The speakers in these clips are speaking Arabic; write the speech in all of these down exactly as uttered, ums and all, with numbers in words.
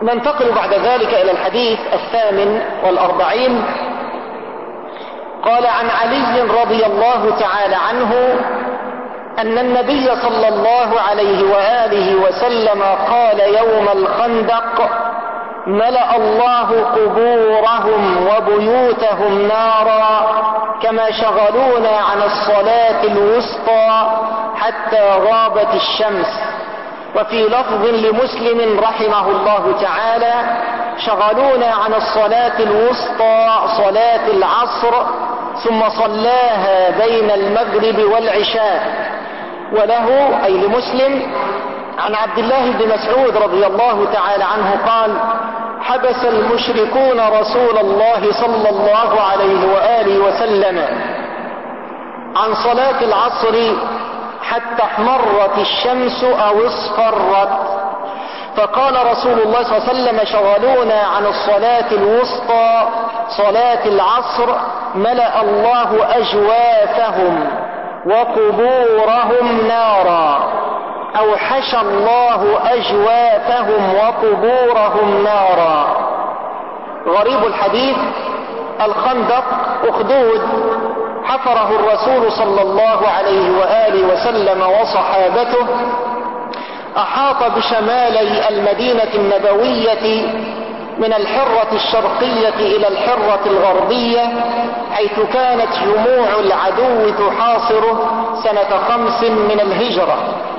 ننتقل بعد ذلك إلى الحديث الثامن والأربعين. قال عن علي رضي الله تعالى عنه أن النبي صلى الله عليه وآله وسلم قال يوم الخندق: ملأ الله قبورهم وبيوتهم نارا كما شغلونا عن الصلاة الوسطى حتى غابت الشمس. وفي لفظ لمسلم رحمه الله تعالى: شغلونا عن الصلاة الوسطى صلاة العصر ثم صلاها بين المغرب والعشاء. وله أي لمسلم عن عبد الله بن مسعود رضي الله تعالى عنه قال: حبس المشركون رسول الله صلى الله عليه وآله وسلم عن صلاة العصر حتى احمرت الشمس أو اصفرت، فقال رسول الله صلى الله عليه وسلم: شغلونا عن الصلاة الوسطى صلاة العصر ملأ الله أجوافهم وقبورهم نارا، أو حشى الله أجوافهم وقبورهم نارا. غريب الحديث: الخندق أخدود حفره الرسول صلى الله عليه وآله وسلم وصحابته، أحاط بشمالي المدينة النبوية من الحرة الشرقية إلى الحرة الغربية، حيث كانت جموع العدو تحاصره سنة خمس من الهجرة.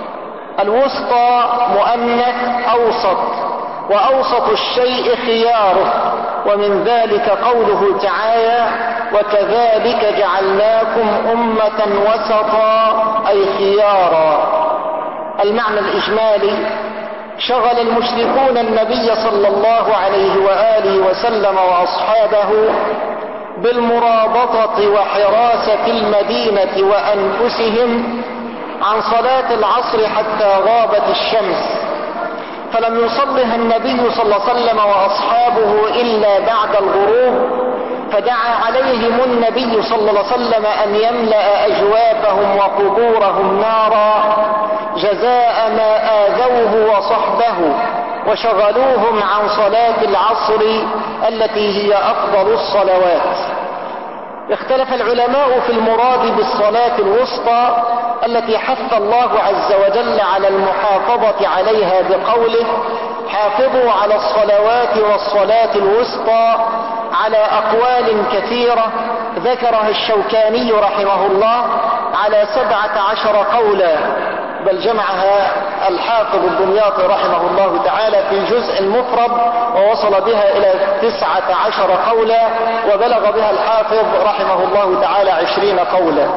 الوسطى مؤنث أوسط، وأوسط الشيء خياره، ومن ذلك قوله تعالى: وكذلك جعلناكم أمة وسطا أي خيارا. المعنى الإجمالي: شغل المشركون النبي صلى الله عليه وآله وسلم وأصحابه بالمرابطة وحراسة المدينة وأنفسهم عن صلاة العصر حتى غابت الشمس، فلم يصلها النبي صلى الله عليه وسلم وأصحابه إلا بعد الغروب، فدعا عليهم النبي صلى الله عليه وسلم أن يملأ أجوافهم وقبورهم نارا جزاء ما آذوه وصحبه وشغلوهم عن صلاة العصر التي هي أفضل الصلوات. اختلف العلماء في المراد بالصلاة الوسطى التي حث الله عز وجل على المحافظة عليها بقوله: حافظوا على الصلوات والصلاة الوسطى، على أقوال كثيرة ذكرها الشوكاني رحمه الله على سبعة عشر قولا، بل جمعها الحافظ الدمياطي رحمه الله تعالى في جزء مفرد ووصل بها إلى تسعة عشر قولا، وبلغ بها الحافظ رحمه الله تعالى عشرين قولا.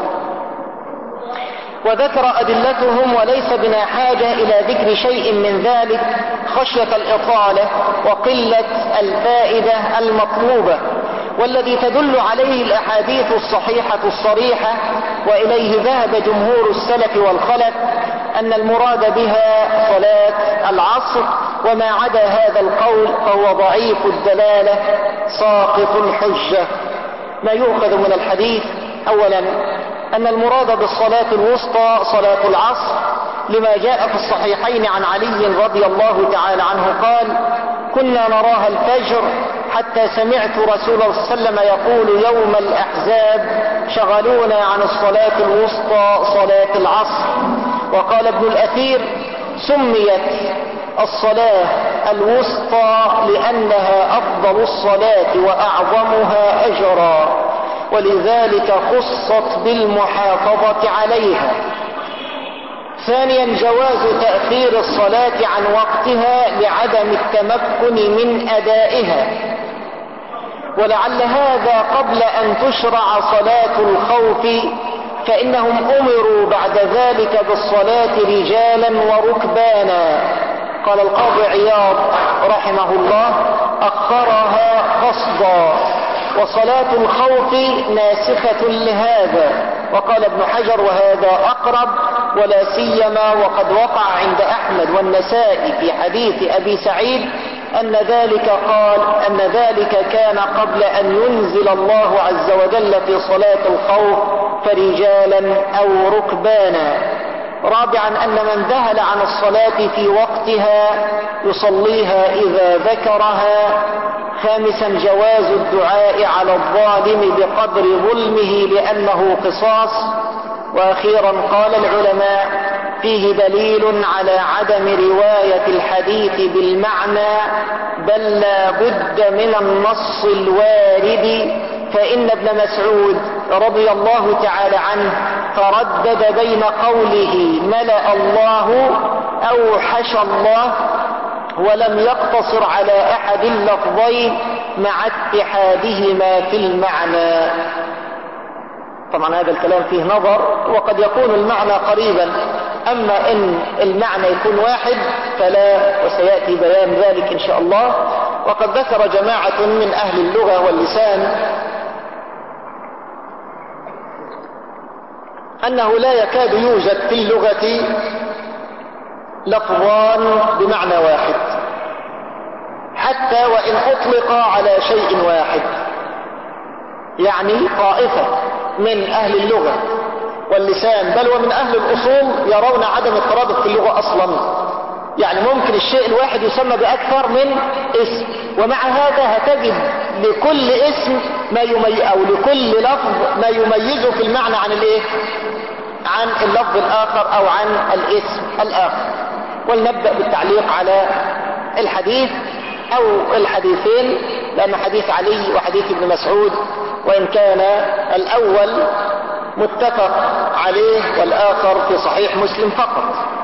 وذكر أدلتهم، وليس بنا حاجة إلى ذكر شيء من ذلك خشية الإطالة وقلة الفائدة المطلوبة، والذي تدل عليه الأحاديث الصحيحة الصريحة، وإليه ذهب جمهور السلف والخلف، أن المراد بها صلاة العصر، وما عدا هذا القول فهو ضعيف الدلالة ساقط الحجة. ما يؤخذ من الحديث: أولا أن المراد بالصلاة الوسطى صلاة العصر، لما جاء في الصحيحين عن علي رضي الله تعالى عنه قال: كنا نراها الفجر حتى سمعت رسول الله صلى الله عليه وسلم يقول يوم الأحزاب: شغلونا عن الصلاة الوسطى صلاة العصر. وقال ابن الأثير: سميت الصلاة الوسطى لأنها أفضل الصلاة وأعظمها أجرا، ولذلك خصت بالمحافظة عليها. ثانيا جواز تأخير الصلاة عن وقتها لعدم التمكن من أدائها، ولعل هذا قبل أن تشرع صلاة الخوف، فإنهم أمروا بعد ذلك بالصلاة رجالا وركبانا. قال القاضي عياض رحمه الله: أخرها قصدا، وصلاة الخوف ناسخة لهذا. وقال ابن حجر: وهذا أقرب، ولا سيما وقد وقع عند أحمد والنسائي في حديث أبي سعيد أن ذلك قال أن ذلك كان قبل أن ينزل الله عز وجل في صلاة الخوف فرجالا أو ركبانا. رابعا أن من ذهل عن الصلاة في وقتها يصليها إذا ذكرها. خامسا جواز الدعاء على الظالم بقدر ظلمه لأنه قصاص. وأخيرا قال العلماء فيه دليل على عدم رواية الحديث بالمعنى، بل لا بد من النص الوارد، فإن ابن مسعود رضي الله تعالى عنه تردد بين قوله ملأ الله أو حشى الله، ولم يقتصر على أحد اللفظين مع اتحادهما في المعنى. طبعا هذا الكلام فيه نظر، وقد يكون المعنى قريبا، أما إن المعنى يكون واحد فلا، وسيأتي بيان ذلك إن شاء الله. وقد ذكر جماعة من أهل اللغة واللسان أنه لا يكاد يوجد في اللغة لفظان بمعنى واحد، حتى وإن أطلق على شيء واحد. يعني طائفة من أهل اللغة واللسان بل ومن أهل الأصول يرون عدم الترادف في اللغة أصلا. يعني ممكن الشيء الواحد يسمى بأكثر من اسم، ومع هذا هتجد لكل اسم ما يميز، أو لكل لفظ ما يميزه في المعنى عن الايه، عن اللفظ الآخر أو عن الاسم الآخر. ولنبدأ بالتعليق على الحديث أو الحديثين، لأن حديث علي وحديث ابن مسعود وإن كان الأول متفق عليه والآخر في صحيح مسلم فقط.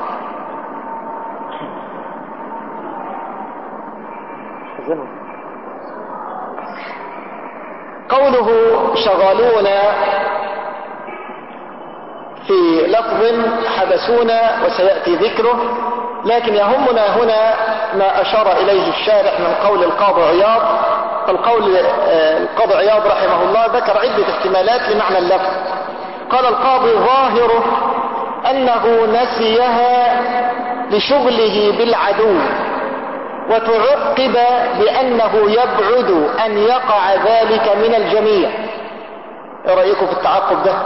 قوله شغالونا في لفظ حبسونا وسيأتي ذكره، لكن يهمنا هنا ما أشار إليه الشارح من قول القاضي عياض. القول القاضي عياض رحمه الله ذكر عدة احتمالات لمعنى اللفظ. قال القاضي ظاهره أنه نسيها لشغله بالعدو، وتعقب بأنه يبعد أن يقع ذلك من الجميع. ايه رأيكم في التعقب ده؟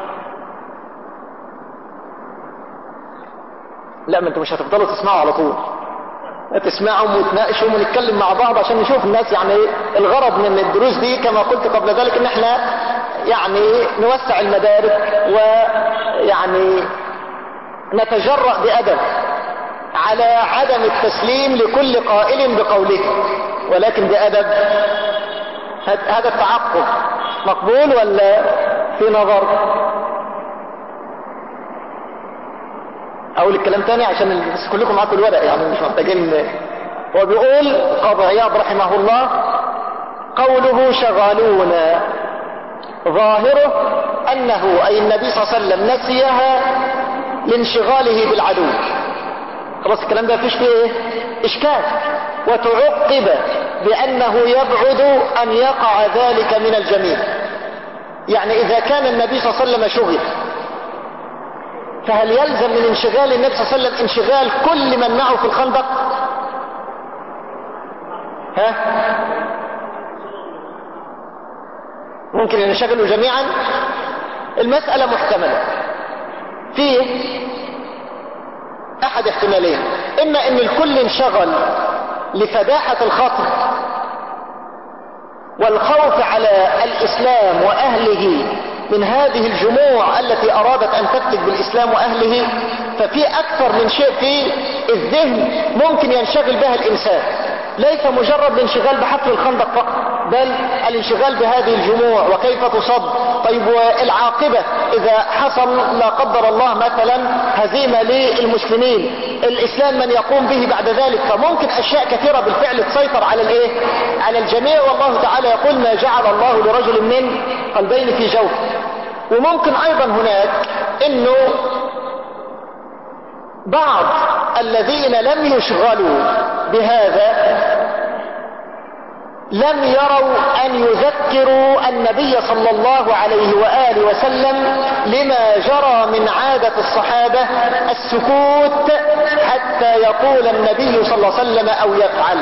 لا، ما انتم مش هتفضلوا تسمعوا على طول، تسمعهم وتناقشوا ونتكلم مع بعض عشان نشوف الناس. يعني الغرض من الدروس دي كما قلت قبل ذلك ان احنا يعني نوسع المدارك، ويعني نتجرأ بأدب على عدم التسليم لكل قائل بقوله، ولكن بأدب. هذا التعقب مقبول ولا في نظر؟ اقول الكلام تاني عشان بس كلكم معاكم الورق، يعني مش محتاجين. هو بيقول قاضي عياض رحمه الله قوله شغالون ظاهره انه اي النبي صلى الله عليه وسلم نسيها لانشغاله بالعدو. خلاص الكلام ده مفيش فيه ايه اشكال. وتعقب بانه يبعد ان يقع ذلك من الجميع. يعني اذا كان النبي صلى الله عليه وسلم شغل، فهل يلزم من انشغال النبي صلى الله عليه وسلم انشغال كل من معه في الخندق؟ ها؟ ممكن ينشغلوا جميعا؟ المسألة محتملة. فيه احد احتمالين، اما ان الكل انشغل لفداحة الخطر والخوف على الاسلام واهله من هذه الجموع التي ارادت ان تفتك بالاسلام واهله، ففي اكثر من شيء في الذهن ممكن ينشغل بها الانسان، ليس مجرد الانشغال بحفر الخندق فقط، بل الانشغال بهذه الجموع وكيف تصد. طيب والعاقبة اذا حصل لا قدر الله مثلا هزيمة للمسلمين، الاسلام من يقوم به بعد ذلك؟ فممكن اشياء كثيرة بالفعل تسيطر على الايه، على الجميع. والله تعالى يقول ما جعل الله لرجل من قلبين في جوف. وممكن ايضا هناك انه بعض الذين لم يشغلوا بهذا لم يروا ان يذكروا النبي صلى الله عليه وآله وسلم لما جرى من عادة الصحابة السكوت حتى يقول النبي صلى الله عليه وسلم او يفعل.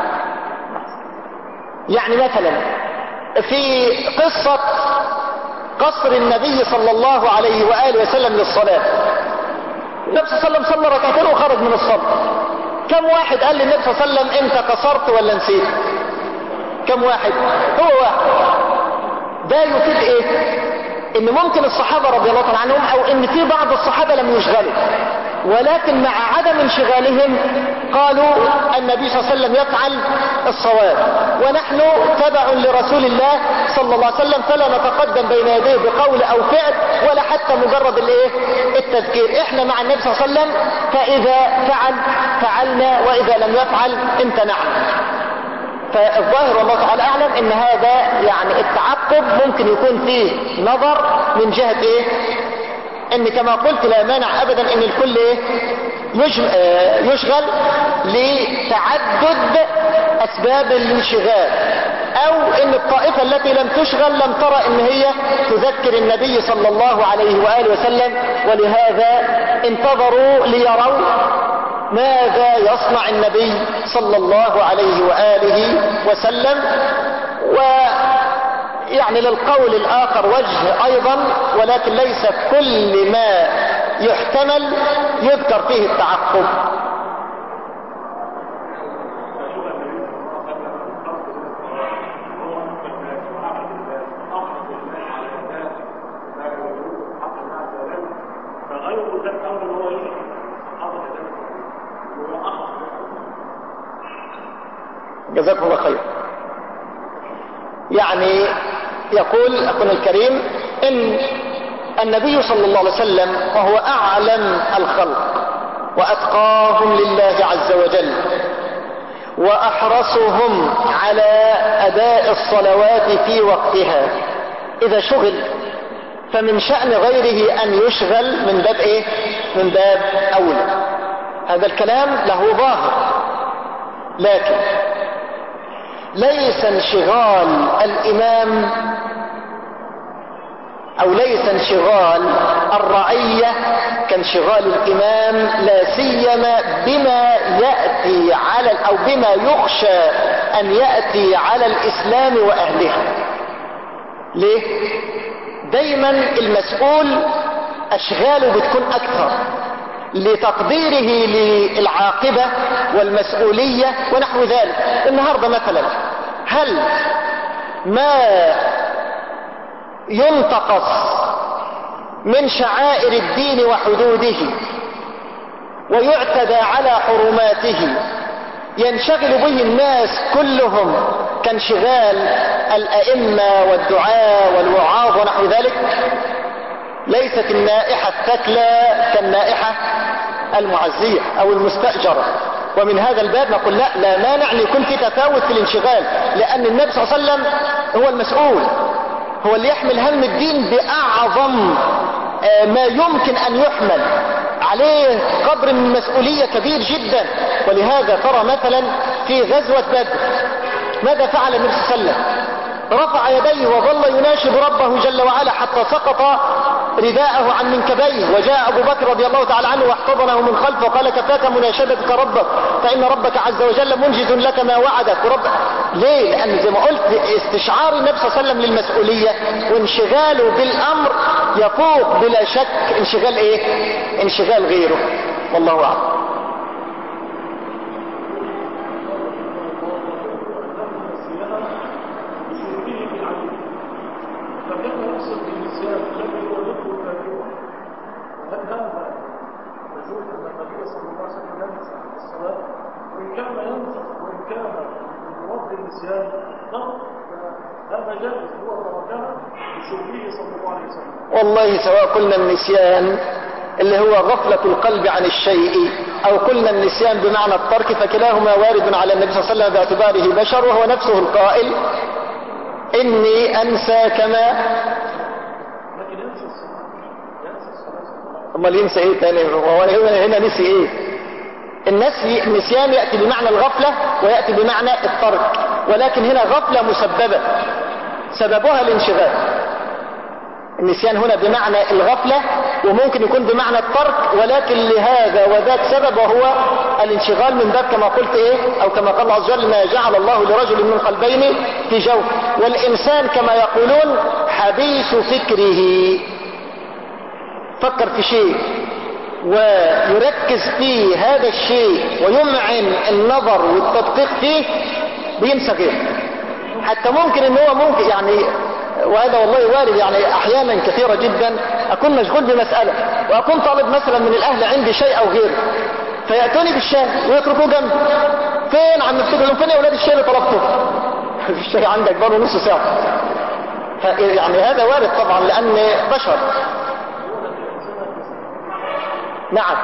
يعني مثلا في قصة قصر النبي صلى الله عليه وآله وسلم للصلاة، النبي صلى الله عليه وسلم صلى ركعتين وخرج من الصلاة. كم واحد قال للنبي صلى الله عليه وسلم انت قصرت ولا نسيت؟ كم واحد؟ هو واحد. ده يفيد ايه؟ ان ممكن الصحابة رضي الله تعالى عنهم او ان في بعض الصحابة لم يشغلوا، ولكن مع عدم انشغالهم قالوا النبي صلى الله عليه وسلم يفعل الصواب، ونحن تبع لرسول الله صلى الله عليه وسلم، فلا نتقدم بين يديه بقول او فعل ولا حتى مجرد الايه التذكير. احنا مع النبي صلى الله عليه وسلم، فاذا فعل فعلنا واذا لم يفعل امتنعنا. فالظاهر والله تعالى اعلم ان هذا يعني التعقب ممكن يكون فيه نظر من جهة ايه، ان كما قلت لا مانع ابدا ان الكل ايه يشغل لتعدد اسباب الانشغال، او ان الطائفة التي لم تشغل لم ترى ان هي تذكر النبي صلى الله عليه وآله وسلم، ولهذا انتظروا ليروا ماذا يصنع النبي صلى الله عليه وآله وسلم. ويعني للقول الآخر وجه أيضا، ولكن ليس كل ما يحتمل يذكر فيه التعقب. جزاكم الله خير. يعني يقول أخونا الكريم إن النبي صلى الله عليه وسلم وهو أعلم الخلق وأتقاهم لله عز وجل وأحرصهم على أداء الصلوات في وقتها، إذا شغل فمن شأن غيره أن يشغل من باب إيه؟ من باب أولى. هذا الكلام له ظاهر، لكن ليس انشغال الإمام أو ليس انشغال الرعية كانشغال الإمام، لا سيما بما يأتي على أو بما يخشى أن يأتي على الإسلام وأهله. ليه؟ دايما المسؤول أشغاله بتكون أكثر لتقديره للعاقبة والمسؤولية ونحو ذلك. النهاردة مثلا هل ما ينتقص من شعائر الدين وحدوده ويعتدى على حرماته ينشغل به الناس كلهم كانشغال الأئمة والدعاة والوعاظ ونحو ذلك؟ ليست النائحة الثكلى كالنائحة المعزية أو المستأجرة. ومن هذا الباب نقول لا لا مانع أن يكون في تفاوت في الانشغال، لأن النبي صلى الله عليه وسلم هو المسؤول، هو اللي يحمل هم الدين بأعظم ما يمكن أن يحمل عليه، قدر من المسؤولية كبير جدا. ولهذا ترى مثلا في غزوة بدر ماذا فعل النبي صلى الله عليه وسلم؟ رفع يديه وظل يناشد ربه جل وعلا حتى سقط رداءه عن منكبيه، وجاء أبو بكر رضي الله تعالى عنه واحتضنه من خلفه وقال كفاك مناشدتك ربك فإن ربك عز وجل منجز لك ما وعدك. ورب ليه؟ لأن زي ما قلت استشعار النبي صلى الله عليه وسلم للمسؤولية وانشغاله بالأمر يفوق بلا شك انشغال ايه؟ انشغال غيره. والله أعلم. والله سواء قلنا النسيان اللي هو غفلة القلب عن الشيء او قلنا النسيان بمعنى الترك، فكلاهما وارد على النبي صلى الله عليه وسلم باعتباره بشر، وهو نفسه القائل اني انسى كما امال ينسى ايه تاني؟ هو هنا نسي ايه؟ النسي النسيان يأتي بمعنى الغفلة ويأتي بمعنى الترك، ولكن هنا غفلة مسببة سببها الانشغال. النسيان هنا بمعنى الغفلة وممكن يكون بمعنى الترك، ولكن لهذا وذاك سبب وهو الانشغال من باب كما قلت ايه او كما قال الله عز وجل ما جعل الله لرجل من قلبين في جوف. والانسان كما يقولون حبيس فكره، فكر في شيء ويركز في هذا الشيء ويمعن النظر والتدقيق فيه بينسى غيره. حتى ممكن ان هو ممكن يعني، وهذا والله وارد يعني احيانا كثيرة جدا اكون مشغول بمسألة واكون طالب مثلا من الاهل عندي شيء او غيره، فيأتوني بالشاي ويتركوه جنبي. فين عم نفتكر فين يا اولاد الشاي اللي طلبته؟ الشاي عندك بقاله نص ساعة. يعني هذا وارد طبعا لان بشر. نعم.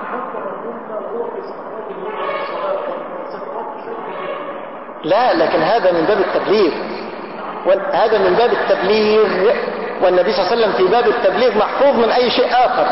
لا، لكن هذا من باب التبليغ، هذا من باب التبليغ، والنبي صلى الله عليه وسلم في باب التبليغ محفوظ من اي شيء اخر.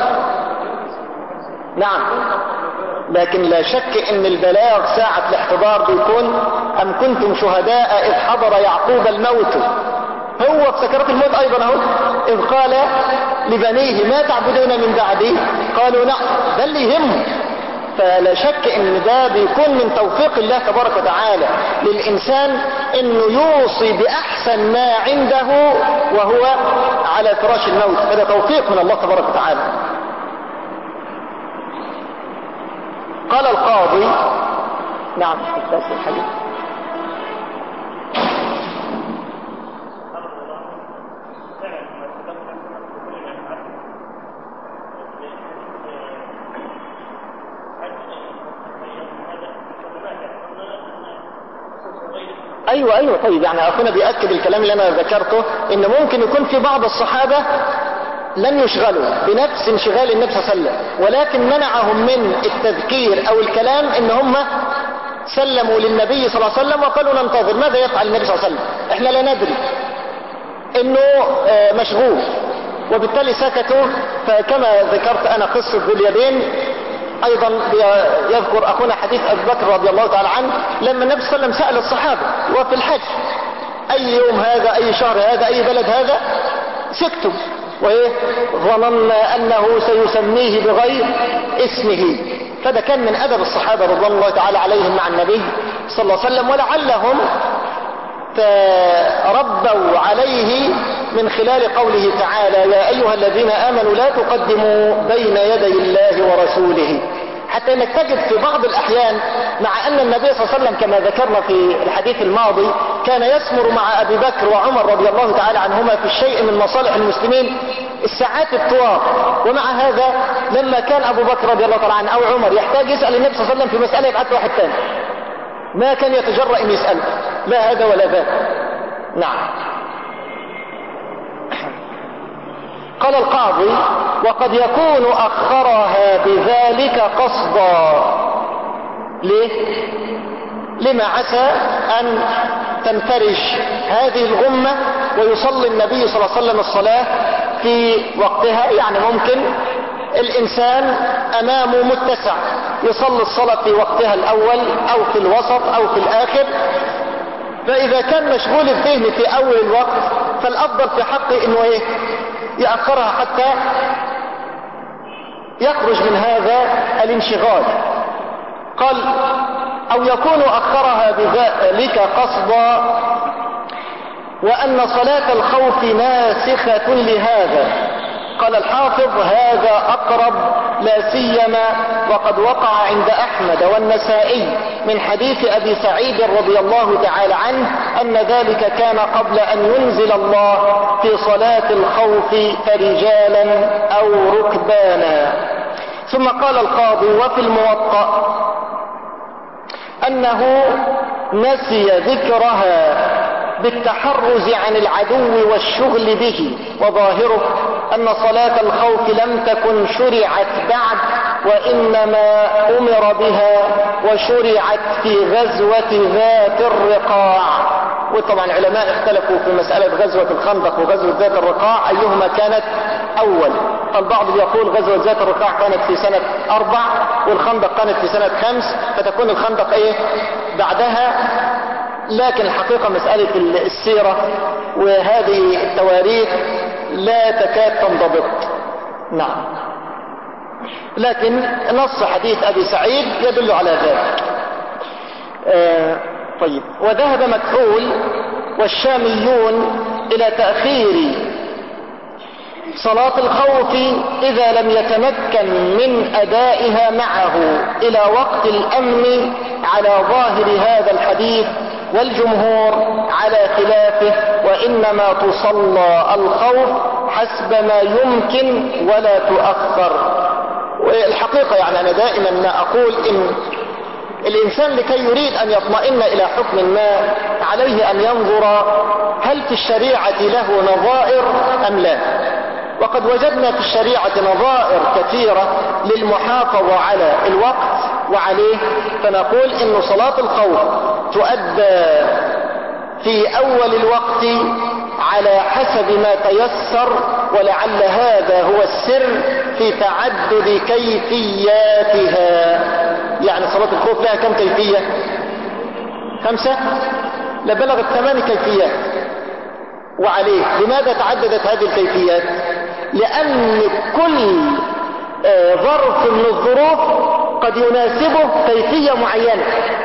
نعم، لكن لا شك ان البلاغ ساعة الاحتضار بيكون ام كنتم شهداء اذ حضر يعقوب الموت. هو في سكرات الموت ايضا اهو، اذ قال لبنيه ما تعبدون من بعدي قالوا نعم، ده اللي يهمه. فلا شك ان ده بيكون من توفيق الله تبارك وتعالى للانسان انه يوصي باحسن ما عنده وهو على فراش الموت، هذا توفيق من الله تبارك وتعالى. قال القاضي. نعم الحديث. ايوه ايوه طيب، يعني اخونا بيأكد الكلام اللي انا ذكرته، ان ممكن يكون في بعض الصحابة لم يشغلوا بنفس انشغال النبي صلى الله عليه وسلم، ولكن منعهم من التذكير او الكلام ان هم سلموا للنبي صلى الله عليه وسلم وقالوا ننتظر ماذا يفعل النبي صلى الله عليه وسلم، احنا لا ندري انه مشغول، وبالتالي سكتوا. فكما ذكرت انا قصة ذو اليدين ايضا يذكر اخونا حديث ابي بكر رضي الله تعالى عنه لما النبي صلى الله عليه وسلم سأل الصحابة وفي الحج اي يوم هذا، اي شهر هذا، اي بلد هذا، سكتوا وايه ظننا انه سيسميه بغير اسمه. فده كان من ادب الصحابة رضوان الله تعالى عليهم مع النبي صلى الله عليه وسلم، ولعلهم تربوا عليه من خلال قوله تعالى يا ايها الذين امنوا لا تقدموا بين يدي الله ورسوله. حتى انك تجد في بعض الاحيان مع ان النبي صلى الله عليه وسلم كما ذكرنا في الحديث الماضي كان يسمر مع ابي بكر وعمر رضي الله تعالى عنهما في الشيء من مصالح المسلمين الساعات الطوال، ومع هذا لما كان ابو بكر رضي الله تعالى عنه او عمر يحتاج يسأل النبي صلى الله عليه وسلم في مسألة يبعث واحد ثاني، ما كان يتجرأ ان يسأله، لا هذا ولا ذاك. نعم. قال القاضي وقد يكون أخرها بذلك قصدا. ليه؟ لما عسى أن تنفرج هذه الغمة ويصلي النبي صلى الله عليه وسلم الصلاة في وقتها. يعني ممكن الإنسان أمامه متسع يصلي الصلاة في وقتها الأول أو في الوسط أو في الآخر، فإذا كان مشغول الذهن في أول الوقت فالأفضل في حقه إنه إيه؟ يأخرها حتى يخرج من هذا الانشغال. قال أو يكون أخرها بذلك قصدا، وأن صلاة الخوف ناسخة لهذا. قال الحافظ هذا أقرب لا سيما وقد وقع عند أحمد والنسائي من حديث أبي سعيد رضي الله تعالى عنه أن ذلك كان قبل أن ينزل الله في صلاة الخوف فرجالا أو ركبانا. ثم قال القاضي وفي الموطأ أنه نسي ذكرها بالتحرز عن العدو والشغل به، وظاهره أن صلاة الخوف لم تكن شرعت بعد وإنما أمر بها وشرعت في غزوة ذات الرقاع. وطبعا العلماء اختلفوا في مسألة غزوة الخندق وغزوة ذات الرقاع أيهما كانت أول. البعض يقول غزوة ذات الرقاع كانت في سنة أربع والخندق كانت في سنة خمس، فتكون الخندق إيه بعدها. لكن الحقيقة مسألة السيرة وهذه التواريخ لا تكاد تنضبط. نعم، لكن نص حديث أبي سعيد يدل على ذلك. آه طيب. وذهب مكحول والشاميون إلى تأخير صلاة الخوف إذا لم يتمكن من أدائها معه إلى وقت الأمن على ظاهر هذا الحديث، والجمهور على خلافه، وإنما تصلى الخوف حسب ما يمكن ولا تؤخر. والحقيقة يعني أنا دائما ما أقول إن الإنسان لكي يريد أن يطمئن إلى حكم ما عليه أن ينظر هل في الشريعة له نظائر أم لا. وقد وجدنا في الشريعة نظائر كثيرة للمحافظة على الوقت وعليه، فنقول إن صلاة الخوف تؤدى في أول الوقت على حسب ما تيسر، ولعل هذا هو السر في تعدد كيفياتها. يعني صلاة الخوف لها كم كيفية؟ خمسة؟ لبلغت ثمان كيفيات. وعليه لماذا تعددت هذه الكيفيات؟ لأن كل ظرف من الظروف قد يناسبه كيفية معينة،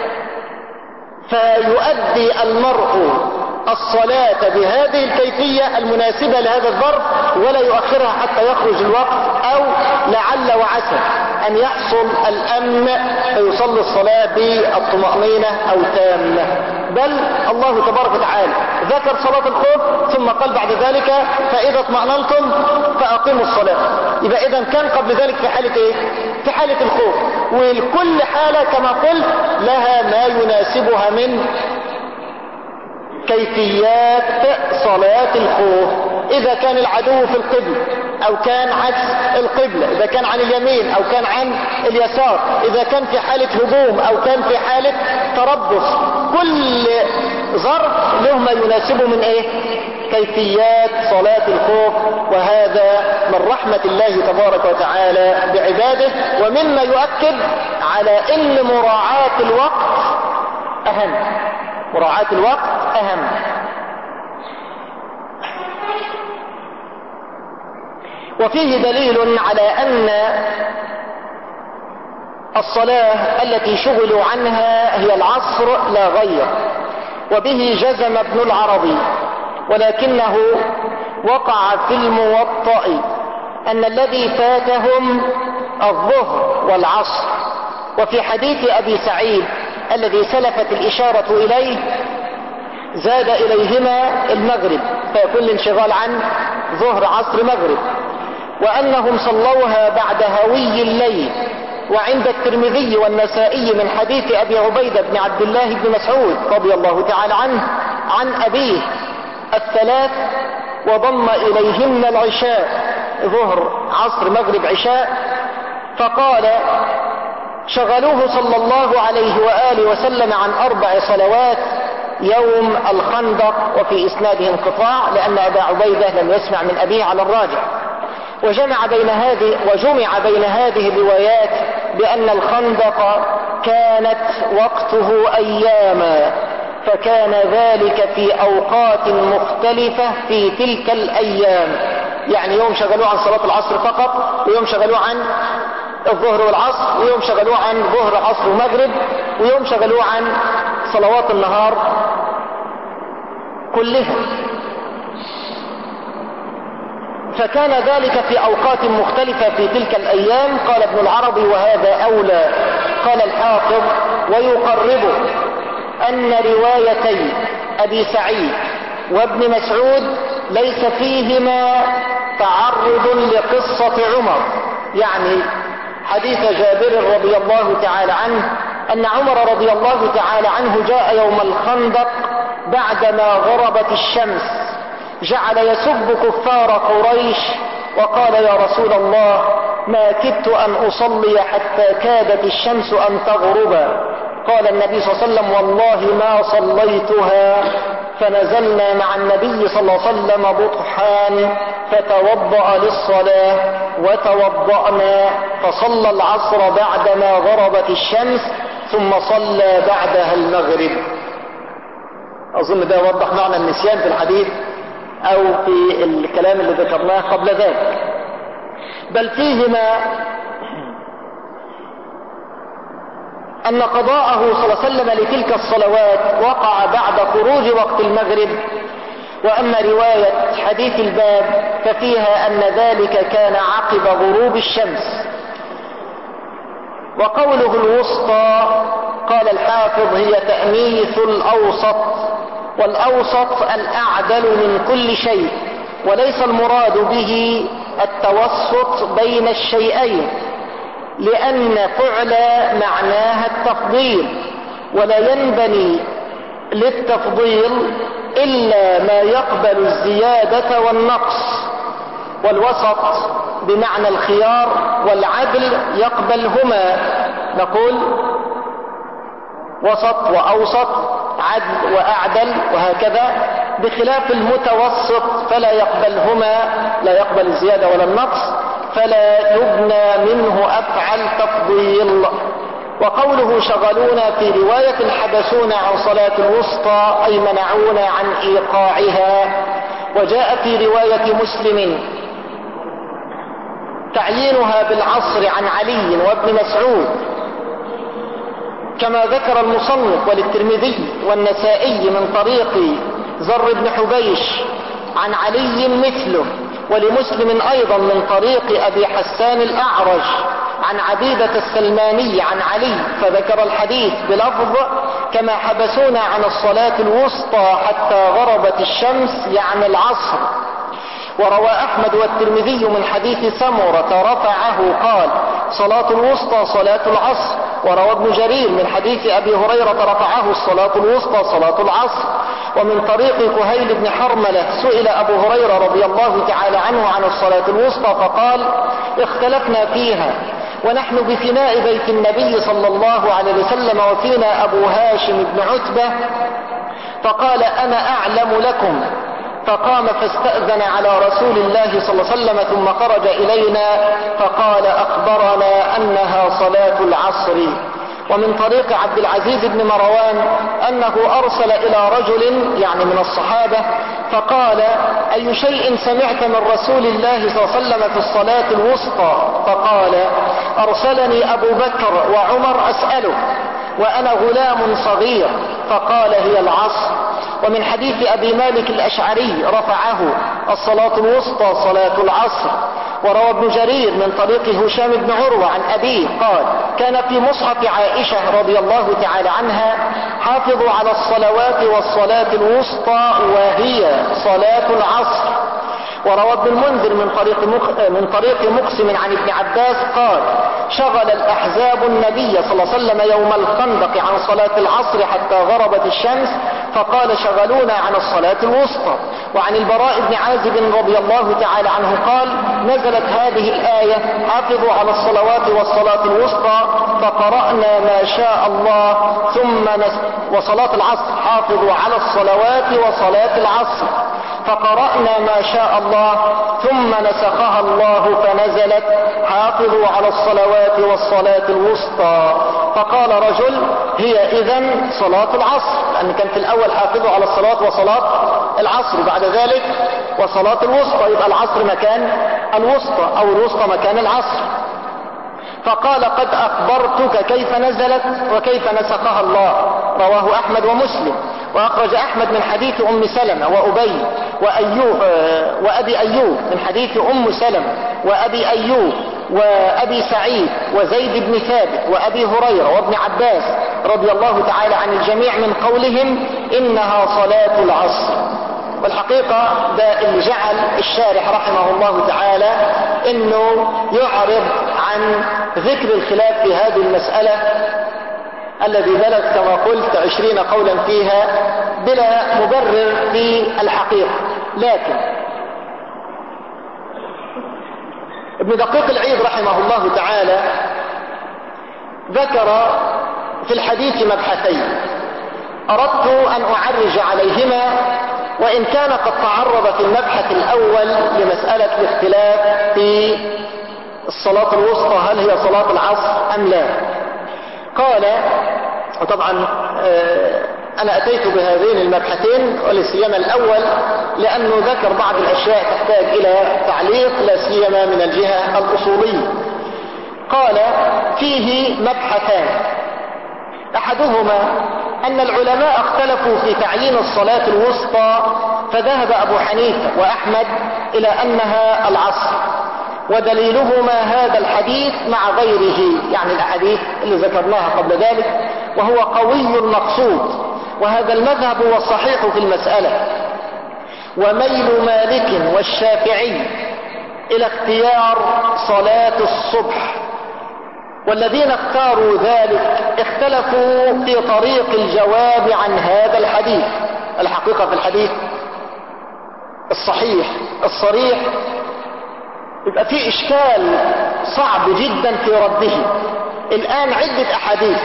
فيؤدي المرء الصلاة بهذه الكيفية المناسبة لهذا الظرف ولا يؤخرها حتى يخرج الوقت، أو لعل وعسى أن يحصل الأمن فيصلي الصلاة بالطمأنينة أو تامة. بل الله تبارك وتعالى ذكر صلاة الخوف ثم قال بعد ذلك فإذا اطمأننتم فأقيموا الصلاة. يبقى إذا كان قبل ذلك في حالة إيه؟ في حالة الخوف. ولكل حالة كما قلت لها ما يناسبها من كيفيات صلاة الخوف. إذا كان العدو في القبلة أو كان عكس القبلة، إذا كان عن اليمين أو كان عن اليسار، إذا كان في حالة هجوم أو كان في حالة تربص، كل ظرف له ما يناسبه من إيه؟ كيفيات صلاة الخوف. وهذا من رحمة الله تبارك وتعالى بعباده، ومما يؤكد على إن مراعاة الوقت أهم. مراعاة الوقت أهم. وفيه دليل على أن الصلاة التي شغلوا عنها هي العصر لا غير. وبه جزم ابن العربي، ولكنه وقع في الموطأ أن الذي فاتهم الظهر والعصر. وفي حديث أبي سعيد الذي سلفت الإشارة إليه زاد إليهما المغرب، فيكون الانشغال عن ظهر عصر مغرب، وأنهم صلوها بعد هوي الليل. وعند الترمذي والنسائي من حديث أبي عبيدة بن عبد الله بن مسعود رضي الله تعالى عنه عن أبيه الثلاث، وضم إليهن العشاء، ظهر عصر مغرب عشاء. فقال شغلوه صلى الله عليه وآله وسلم عن أربع صلوات يوم الخندق. وفي إسناده انقطاع لأن أبا عبيدة لم يسمع من أبيه على الراجح. وجمع بين هذه وجمع بين هذه الروايات بأن الخندق كانت وقته أياما، فكان ذلك في أوقات مختلفة في تلك الأيام. يعني يوم شغلوه عن صلاة العصر فقط، ويوم شغلوه عن الظهر والعصر، ويوم شغلوه عن ظهر عصر ومغرب، ويوم شغلوه عن صلوات النهار كلها. فكان ذلك في أوقات مختلفة في تلك الأيام. قال ابن العربي وهذا أولى. قال الحافظ ويقرب أن روايتي أبي سعيد وابن مسعود ليس فيهما تعرض لقصة عمر، يعني حديث جابر رضي الله تعالى عنه أن عمر رضي الله تعالى عنه جاء يوم الخندق بعدما غربت الشمس، جعل يسب كفار قريش وقال يا رسول الله ما كدت أن أصلي حتى كادت الشمس أن تغرب. قال النبي صلى الله عليه وسلم والله ما صليتها. فنزلنا مع النبي صلى الله عليه وسلم بطحان فتوضأ للصلاة وتوضأنا، فصلى العصر بعدما غربت الشمس ثم صلى بعدها المغرب. أظن ده وضح معنى النسيان في الحديث أو في الكلام اللي ذكرناه قبل ذلك. بل فيهما أن قضاءه صلى الله عليه وسلم لتلك الصلوات وقع بعد خروج وقت المغرب، وأما رواية حديث الباب ففيها أن ذلك كان عقب غروب الشمس. وقوله الوسطى قال الحافظ هي تأنيث الأوسط، والأوسط الأعدل من كل شيء، وليس المراد به التوسط بين الشيئين، لأن فعل معناها التفضيل، ولا ينبني للتفضيل إلا ما يقبل الزيادة والنقص، والوسط بمعنى الخيار، والعدل يقبلهما، نقول وسط وأوسط، عدل وأعدل، وهكذا، بخلاف المتوسط فلا يقبلهما، لا يقبل الزيادة ولا النقص، فلا يبنى منه أفعل تفضيل. وقوله شغلونا في رواية حبسونا عن صلاة الوسطى أي منعونا عن إيقاعها. وجاء في رواية مسلم تعيينها بالعصر عن علي وابن مسعود، كما ذكر المصنف وللترمذي والنسائي من طريق زر بن حبيش عن علي مثله، ولمسلم أيضا من طريق أبي حسان الأعرج عن عبيدة السلماني عن علي، فذكر الحديث بلفظ كما حبسونا عن الصلاة الوسطى حتى غربت الشمس، يعني العصر. وروى أحمد والترمذي من حديث سمرة رفعه قال صلاة الوسطى صلاة العصر. وروى ابن جرير من حديث أبي هريرة رفعه الصلاة الوسطى صلاة العصر. ومن طريق كهيل بن حرملة سئل أبو هريرة رضي الله تعالى عنه عن الصلاة الوسطى فقال اختلفنا فيها ونحن بفناء بيت النبي صلى الله عليه وسلم وفينا أبو هاشم بن عتبة، فقال أنا أعلم لكم، فقام فاستأذن على رسول الله صلى الله عليه وسلم ثم خرج إلينا فقال أخبرنا أنها صلاة العصر. ومن طريق عبد العزيز بن مروان أنه أرسل إلى رجل يعني من الصحابة فقال أي شيء سمعت من رسول الله صلى الله عليه وسلم في الصلاة الوسطى؟ فقال أرسلني أبو بكر وعمر أسأله وأنا غلام صغير، فقال هي العصر. ومن حديث أبي مالك الأشعري رفعه الصلاة الوسطى صلاة العصر. وروى ابن جرير من طريق هشام بن عروة عن أبيه قال كان في مصحف عائشة رضي الله تعالى عنها حافظوا على الصلوات والصلاة الوسطى وهي صلاة العصر. وروى ابن المنذر من طريق مخ... من طريق مقسم عن ابن عباس قال شغل الأحزاب النبي صلى الله عليه وسلم يوم الخندق عن صلاة العصر حتى غربت الشمس، فقال شغلونا عن الصلاة الوسطى. وعن البراء بن عازب رضي الله تعالى عنه قال نزلت هذه الآية حافظوا على الصلوات والصلاة الوسطى فقرأنا ما شاء الله ثم نس... وصلاة العصر حافظوا على الصلوات وصلاة العصر فقرأنا ما شاء الله ثم نسخها الله فنزلت حافظوا على الصلوات والصلاة الوسطى. فقال رجل هي إذن صلاة العصر، لأن كان في الأول حافظوا على الصلاة وصلاة العصر، بعد ذلك وصلاة الوسطى، يبقى العصر مكان الوسطى أو الوسطى مكان العصر. فقال قد أخبرتك كيف نزلت وكيف نسخها الله. رواه أحمد ومسلم. وأخرج أحمد من حديث أم سلمة وأبي وأيوب وأبي أيوب من حديث أم سلمة وأبي أيوب وأبي سعيد وزيد بن ثابت وأبي هريرة وابن عباس رضي الله تعالى عن الجميع من قولهم إنها صلاة العصر. والحقيقة ده اللي جعل الشارح رحمه الله تعالى انه يعرض عن ذكر الخلاف في هذه المسألة الذي بلغ كما قلت عشرين قولا فيها بلا مبرر في الحقيقة. لكن ابن دقيق العيد رحمه الله تعالى ذكر في الحديث مبحثين أردت أن أعرج عليهما، وإن كان قد تعرض في المبحث الأول لمسألة الاختلاف في الصلاة الوسطى هل هي صلاة العصر أم لا. قال وطبعا أنا أتيت بهذين المبحثين ولسيما الأول لأنه ذكر بعض الأشياء تحتاج إلى تعليق لا سيما من الجهة الأصولية. قال فيه مبحثان، أحدهما أن العلماء اختلفوا في تعيين الصلاة الوسطى، فذهب أبو حنيفة وأحمد إلى أنها العصر، ودليلهما هذا الحديث مع غيره، يعني الأحاديث اللي ذكرناها قبل ذلك، وهو قوي المقصود، وهذا المذهب هو الصحيح في المسألة. وميل مالك والشافعي إلى اختيار صلاة الصبح، والذين اختاروا ذلك اختلفوا في طريق الجواب عن هذا الحديث. الحقيقة في الحديث الصحيح الصريح يبقى في إشكال صعب جدا في رده. الآن عدة أحاديث،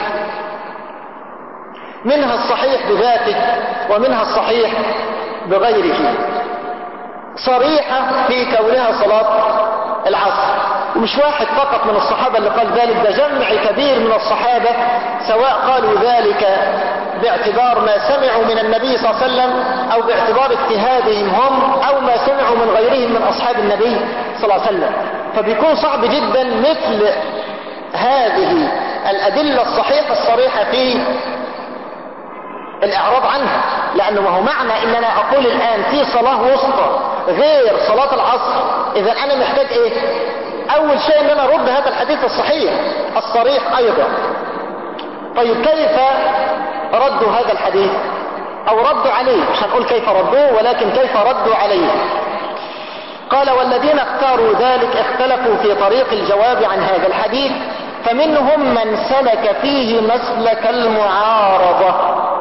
منها الصحيح بذاته ومنها الصحيح بغيره، صريحة في كونها صلاة العصر، ومش واحد فقط من الصحابة اللي قال ذلك، ده جمع كبير من الصحابة، سواء قالوا ذلك باعتبار ما سمعوا من النبي صلى الله عليه وسلم أو باعتبار اجتهادهم هم أو ما سمعوا من غيرهم من أصحاب النبي صلى الله عليه وسلم. فبيكون صعب جدا مثل هذه الأدلة الصحيحة الصريحة في الإعراض عنها، لأنه ما هو معنى إن أنا أقول الآن في صلاة وسطى غير صلاة العصر، إذا أنا محتاج إيه؟ أول شيء إن أنا أرد هذا الحديث الصحيح الصريح أيضا. طيب كيف ردوا هذا الحديث أو ردوا عليه؟ مش هنقول كيف ردوه، ولكن كيف ردوا عليه. قال والذين اختاروا ذلك اختلفوا في طريق الجواب عن هذا الحديث، فمنهم من سلك فيه مسلك المعارضة،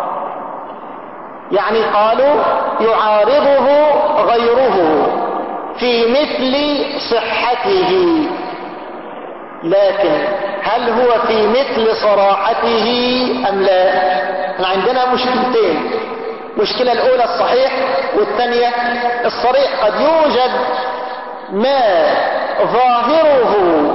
يعني قالوا يعارضه غيره في مثل صحته، لكن هل هو في مثل صراحته أم لا؟ عندنا مشكلتين، مشكلة الأولى الصحيح والثانية الصريح. قد يوجد ما ظاهره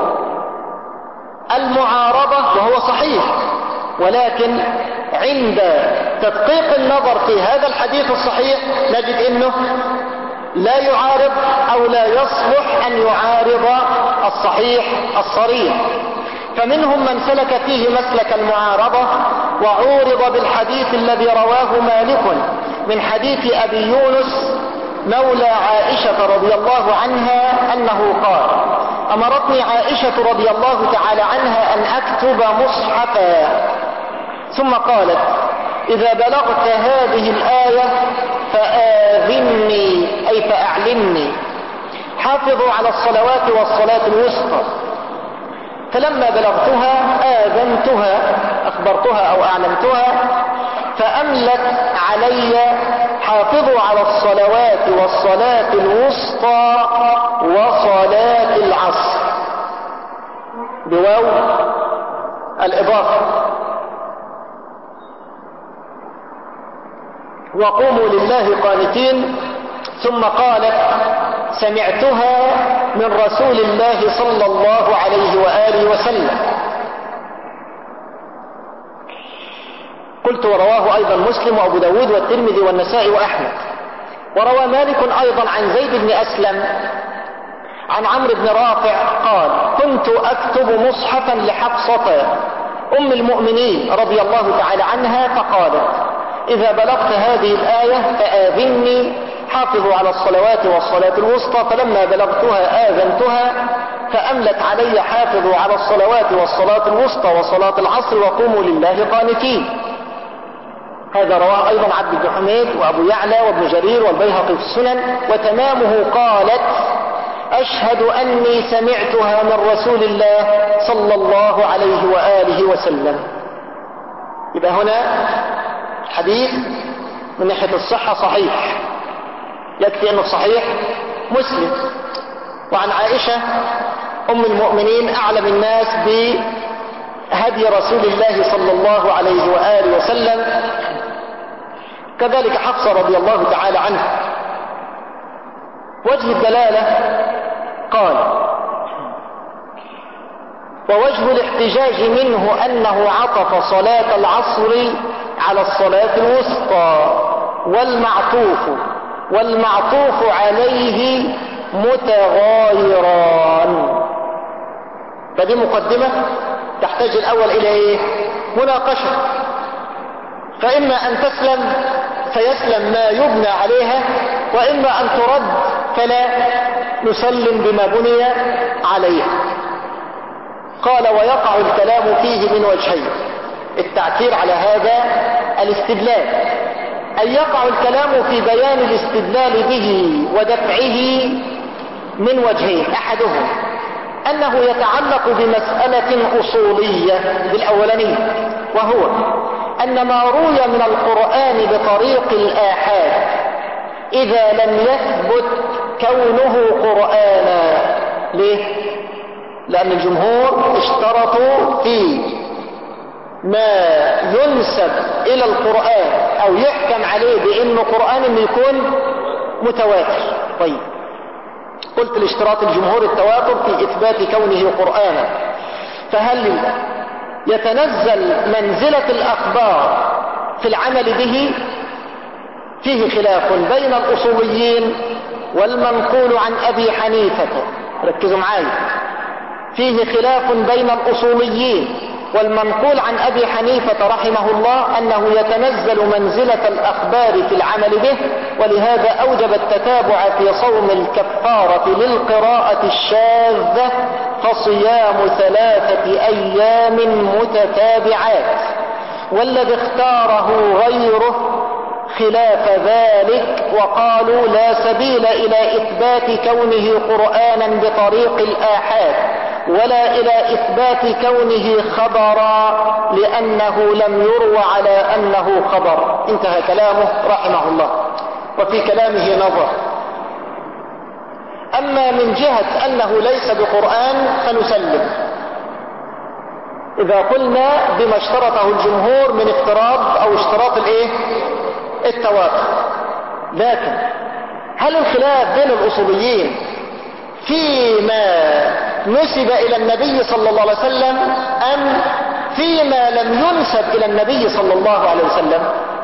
المعارضة وهو صحيح، ولكن عند تدقيق النظر في هذا الحديث الصحيح نجد انه لا يعارض او لا يصلح ان يعارض الصحيح الصريح. فمنهم من سلك فيه مسلك المعارضة وعورض بالحديث الذي رواه مالك من حديث ابي يونس مولى عائشة رضي الله عنها انه قال امرتني عائشة رضي الله تعالى عنها ان اكتب مصحفا، ثم قالت إذا بلغت هذه الآية فآذني أي فأعلمني، حافظوا على الصلوات والصلاة الوسطى. فلما بلغتها آذنتها، أخبرتها أو أعلمتها، فأملت علي حافظوا على الصلوات والصلاة الوسطى وصلاة العصر بواو الإضافة، وقوموا لله قانتين. ثم قالت سمعتها من رسول الله صلى الله عليه وآله وسلم. قلت ورواه أيضا مسلم وأبو داود والترمذي والنسائي وأحمد. وروى مالك أيضا عن زيد بن أسلم عن عمرو بن رافع قال كنت أكتب مصحفا لحفصة أم المؤمنين رضي الله تعالى عنها، فقالت إذا بلغت هذه الآية فآذني حافظوا على الصلوات والصلاة الوسطى. فلما بلغتها آذنتها فأملت علي حافظوا على الصلوات والصلاة الوسطى وصلاة العصر وقوموا لله قانتين. هذا رواه أيضا عبد بن حميد وأبو يعلى وابن جرير والبيهقي في السنن. وتمامه قالت أشهد أني سمعتها من رسول الله صلى الله عليه وآله وسلم. يبقى هنا حديث من ناحية الصحة صحيح، يكفي أنه صحيح مسلم. وعن عائشة أم المؤمنين أعلم الناس بهدي رسول الله صلى الله عليه وآله وسلم، كذلك حفصة رضي الله تعالى عنها. وجه الدلالة قال ووجه الاحتجاج منه أنه عطف صلاة العصر على الصلاة الوسطى والمعطوف والمعطوف عليه متغايران. فدي مقدمة تحتاج الأول إلى إيه؟ مناقشة. فإما أن تسلم فيسلم ما يبنى عليها، وإما أن ترد فلا نسلم بما بني عليها. قال ويقع الكلام فيه من وجهين. التعكير على هذا الاستدلال، أن يقع الكلام في بيان الاستدلال به ودفعه من وجهين. أحدهم أنه يتعلق بمسألة أصولية بالأولانية، وهو أن ما روي من القرآن بطريق الآحاد إذا لم يثبت كونه قرآنا. ليه؟ لأن الجمهور اشترطوا في ما ينسب إلى القرآن أو يحكم عليه بأنه قرآن أن يكون متواتر. طيب، قلت الاشتراط الجمهور التواتر في إثبات كونه قرآنا، فهل يتنزل منزلة الأخبار في العمل به؟ فيه خلاف بين الأصوليين والمنقول عن أبي حنيفة. ركزوا معايا، فيه خلاف بين الأصوليين والمنقول عن أبي حنيفة رحمه الله أنه يتنزل منزلة الأخبار في العمل به، ولهذا أوجب التتابع في صوم الكفارة للقراءة الشاذة، فصيام ثلاثة أيام متتابعات. والذي اختاره غيره خلاف ذلك، وقالوا لا سبيل إلى إثبات كونه قرآنا بطريق الآحاد ولا إلى إثبات كونه خبرا، لأنه لم يروى على أنه خبر. انتهى كلامه رحمه الله. وفي كلامه نظر. أما من جهة أنه ليس بقرآن فنسلم إذا قلنا بما اشترطه الجمهور من افتراض أو اشتراط الايه التواتر. لكن هل الخلاف بين الأصوليين فيما نسب إلى النبي صلى الله عليه وسلم أم فيما لم ينسب إلى النبي صلى الله عليه وسلم؟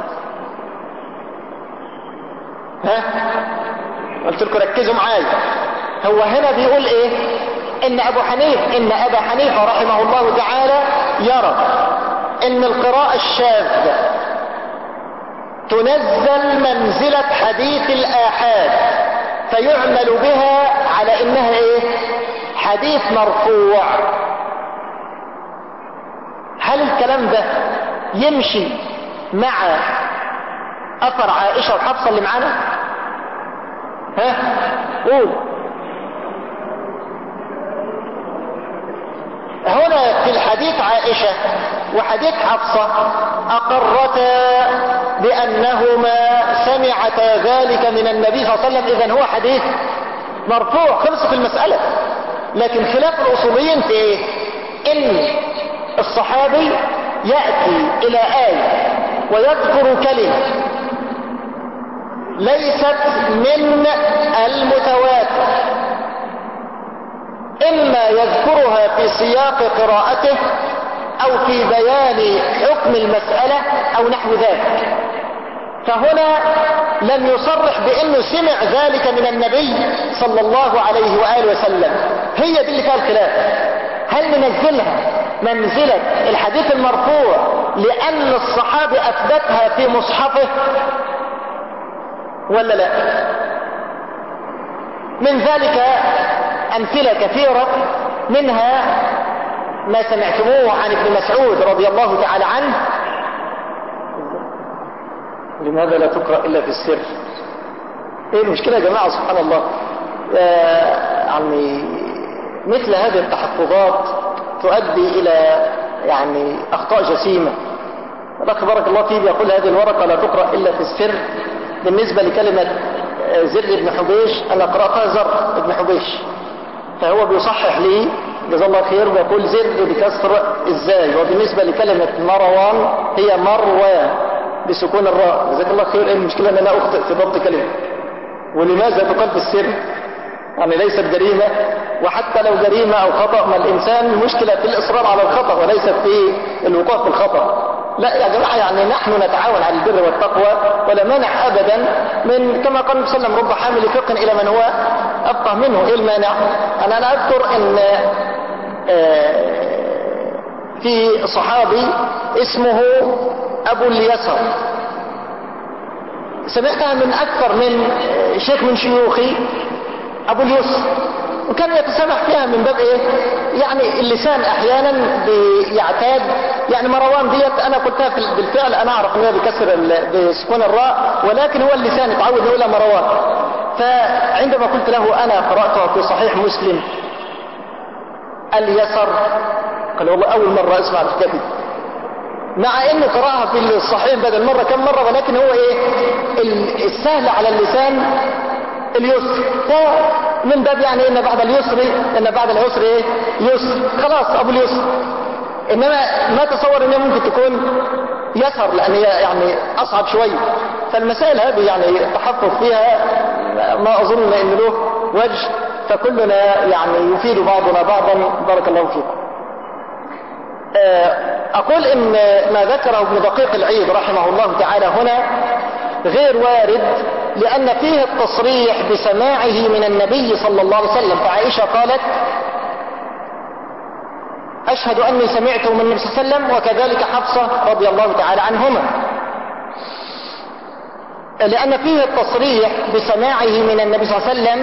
ها؟ قلت لكم ركزوا معايا. هو هنا بيقول ايه؟ ان ابو حنيفه ان ابا حنيفه رحمه الله تعالى يرى ان القراءة الشاذة تنزل منزلة حديث الآحاد، فيعمل بها على انها ايه؟ حديث مرفوع. هل الكلام ده يمشي مع اثر عائشة وحفصة اللي معانا؟ ها؟ قول. هنا في الحديث عائشة وحديث حفصة أقرتا بأنهما سمعتا ذلك من النبي صلى الله عليه وسلم، إذن هو حديث مرفوع، خلصت المسألة. لكن خلاف الأصوليين في إيه؟ إن الصحابي يأتي إلى آية ويذكر كلمة ليست من المتواتر، إما يذكرها في سياق قراءته أو في بيان حكم المسألة أو نحو ذلك، فهنا لم يصرح بأنه سمع ذلك من النبي صلى الله عليه وآله وسلم. هي دي اللي فيها الخلاف. هل ننزلها منزلة الحديث المرفوع لأن الصحابي أثبتها في مصحفه ولا لا؟ من ذلك أمثلة كثيرة، منها ما سمعتموه عن ابن مسعود رضي الله تعالى عنه: لماذا لا تقرأ إلا في السر؟ ايه المشكلة يا جماعة؟ سبحان الله. يعني مثل هذه التحفظات تؤدي إلى يعني أخطاء جسيمة. الأخ بارك الله فيه يقول هذه الورقة لا تقرأ إلا في السر. بالنسبة لكلمة زر ابن حبيش أنا قرأتها زر ابن حبيش، فهو بيصحح لي جزا الله خير ويقول زر بكسر ازاي، وبالنسبة لكلمة مروان هي مروان بسكون الراء. جزاك الله خير. ايه المشكلة ان انا اخطئ في ضبط كلمة؟ ولماذا تقال في السر؟ يعني ليست جريمة، وحتى لو جريمة او خطأ ما الانسان المشكلة في الاصرار على الخطأ وليست في الوقوع في الخطأ. لا يا جماعة، يعني نحن نتعاون على البر والتقوى ولا مانع ابدا من كما قال النبي صلى الله عليه وسلم: رب حامل فقه الى من هو افقه منه. ايه المانع؟ انا انا اذكر ان في صحابي اسمه أبو اليسر، سمعتها من أكثر من شيخ من شيوخي أبو اليسر، وكان يتسامح فيها من باب إيه؟ يعني اللسان أحيانا بيعتاد، يعني مروان ديت أنا قلتها بالفعل، أنا أعرف أنها بكسر بسكون الراء، ولكن هو اللسان اتعود يقولها مروان. فعندما قلت له أنا قرأتها في صحيح مسلم اليسر، قال والله أول مرة أسمع الكتاب، مع أنه قرأها في الصحيح بدل مرة كم مرة، ولكن هو إيه السهل على اللسان اليسر، فمن باب يعني إن بعد اليسر إن بعد العسر إيه يسر، خلاص أبو اليسر. إنما ما تصور إنها ممكن تكون يسر، لأن هي يعني أصعب شوية. فالمسائل هذه يعني التحفظ فيها ما أظن إن له وجه، فكلنا يعني يفيد بعضنا بعضا. بارك الله فيكم. أقول إن ما ذكره ابن دقيق العيد رحمه الله تعالى هنا غير وارد، لأن فيه التصريح بسماعه من النبي صلى الله عليه وسلم. فعائشة قالت أشهد أني سمعته من النبي صلى الله عليه وسلم، وكذلك حفصة رضي الله تعالى عنهما، لأن فيه التصريح بسماعه من النبي صلى الله عليه وسلم